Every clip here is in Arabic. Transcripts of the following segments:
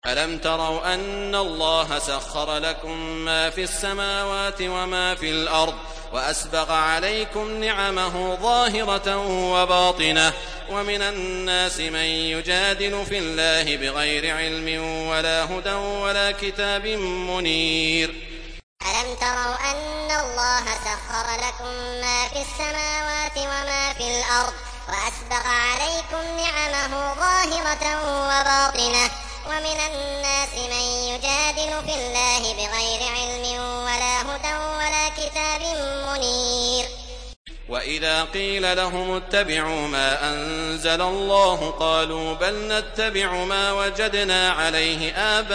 ألم تروا أن الله سخر لكم ما في السماوات وما في الأرض وأسبغ عليكم نعمه ظاهرة وباطنة ومن الناس من يجادل في الله بغير علم ولا هدى ولا كتاب منير. ألم تروا أن الله سخر لكم ما في السماوات وما في الأرض وأسبغ عليكم نعمه ظاهرة وباطنة ومن الناس من يجادل في الله بغير علم ولا هدى ولا كتاب منير. وإذا قيل لهم اتبعوا ما أنزل الله قالوا بل نتبع ما وجدنا عليه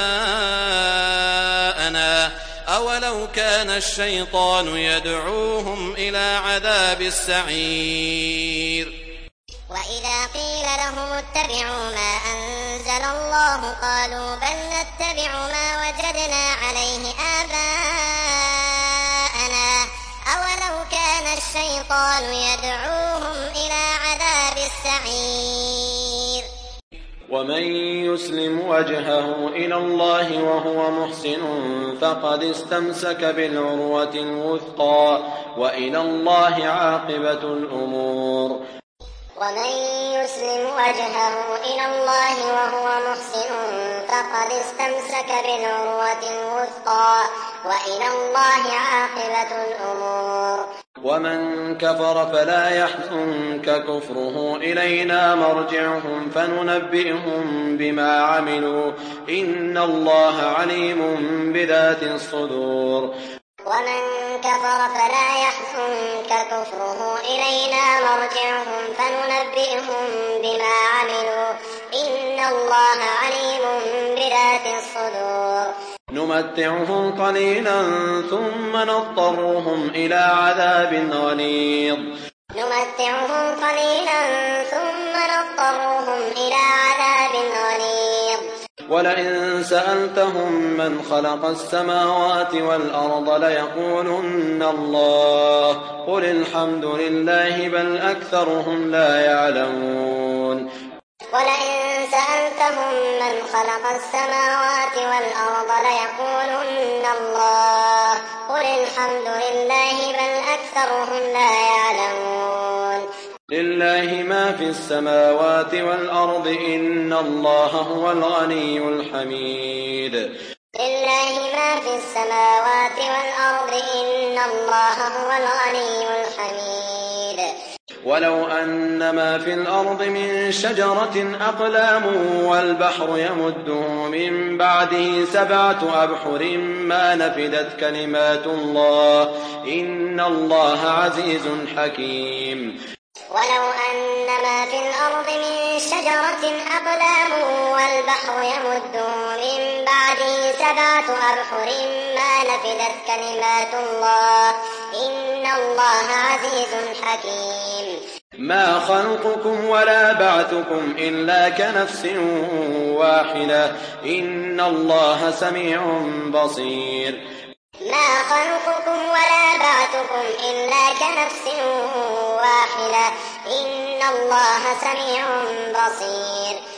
آباءنا أولو كان الشيطان يدعوهم إلى عذاب السعير. وإذا قيل لهم اتبعوا ما أنزل الله قالوا بل نتبع ما وجدنا عليه آباءنا أولو كان الشيطان يدعوهم إلى عذاب السعير. ومن يسلم وجهه إلى الله وهو محسن فقد استمسك بالعروة الوثقى وإلى الله عاقبة الأمور. ومن يسلم وجهه إلى الله وهو محسن فقد استمسك بالعروة الوثقى وإلى الله عاقبة الأمور. ومن كفر فلا يحزنك كفره إلينا مرجعهم فننبئهم بما عملوا إن الله عليم بذات الصدور. ومن كفر فلا يحزنك كفره إلينا مرجعهم فننبئهم بما عملوا إن الله عليم بذات الصدور. نمتعهم قليلا ثم نضطرهم إلى عذاب غليظ. نمتعهم قليلا ثم نضطرهم إلى عذاب غليظ. ولئن سألتهم من خلق السماوات والأرض ليقولن الله قل الحمد لله بل أكثرهم لا يعلمون. ولئن سألتهم من خلق السماوات والأرض ليقولن الله قل الحمد لله بل أكثرهم لا يعلمون. لله ما في السماوات والأرض إن الله هو الغني الحميد. لله ما في السماوات والأرض إن الله هو الغني الحميد. ولو أن ما في الأرض من شجرة أقلام والبحر يمده من بعده 7 أبحر ما نفدت كلمات الله إن الله عزيز حكيم. ولو أن ما في الأرض من شجرة أقلام والبحر يمده من بعده 7 أبحر ما نفدت كلمات الله إن الله عزيز حكيم. ما خلقكم ولا بعثكم إلا كنفس واحدة إن الله سميع بصير. ما خلقكم ولا بعثكم إلا كنفس واحدة إن الله سميع بصير.